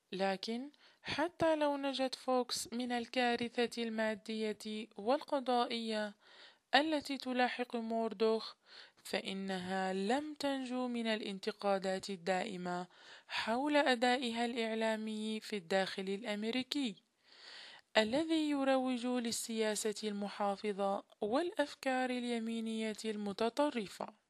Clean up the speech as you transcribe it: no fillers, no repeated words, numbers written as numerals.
لكن حتى لو نجت فوكس من الكارثة المادية والقضائية التي تلاحق موردوخ، فإنها لم تنجو من الانتقادات الدائمة حول أدائها الإعلامي في الداخل الأمريكي، الذي يروج للسياسة المحافظة والأفكار اليمينية المتطرفة.